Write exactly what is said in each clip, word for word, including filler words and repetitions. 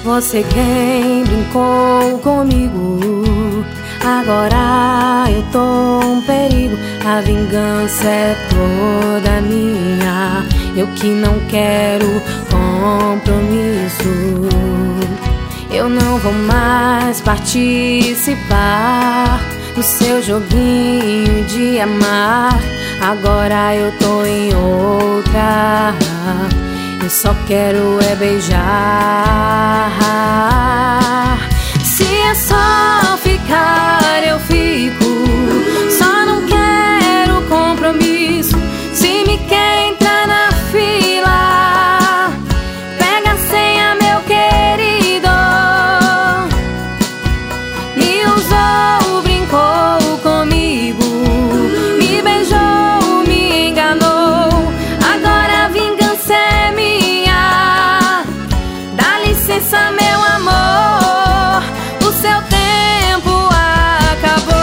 Você quem brincou comigo, agora eu tô um perigo. A vingança é toda minha, eu que não quero compromisso. Eu não vou mais participar do seu joguinho de amar. Agora eu tô em outra, eu só quero é beijar. Se é só ficar, eu fico. Só não quero compromisso. Se me quer entrar na fila, pega a senha, meu querido. Me usou, brincou comigo, me beijou, me enganou. Agora a vingança é minha. Dá licença, meu amor, o seu tempo acabou.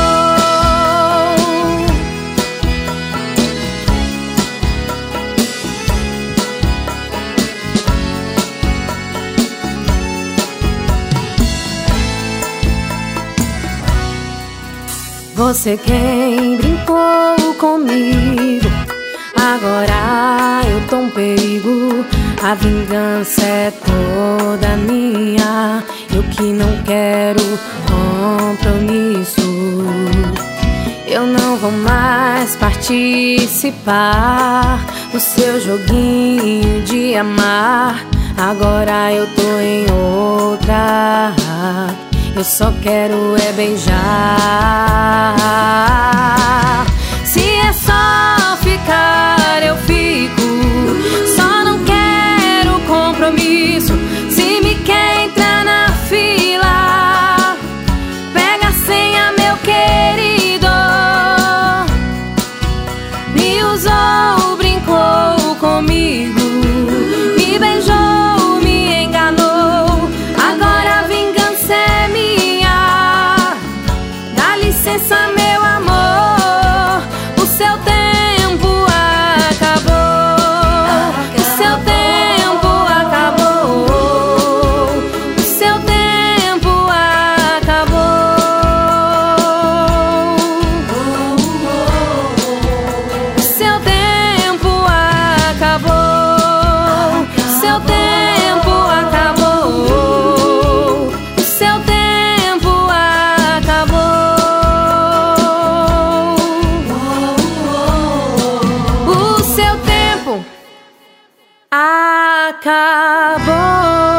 Você quem brincou comigo, agora eu tô um perigo. A vingança é toda minha, eu que não quero compromisso. Eu não vou mais participar do seu joguinho de amar. Agora eu tô em outra, eu só quero é beijar. Se é só ficar, eu fico. Só não quero compromisso. Se me quer entrar na fila, pega a senha, meu querido. Me usou, brincou comigo, me beijou, me enganou. Agora a vingança é minha. Dá licença, meu amor, o seu tempo acabou. O seu tempo acabou. O seu tempo acabou. O seu tempo acabou. O seu tempo acabou. O seu tempo acabou. O seu tempo acabou.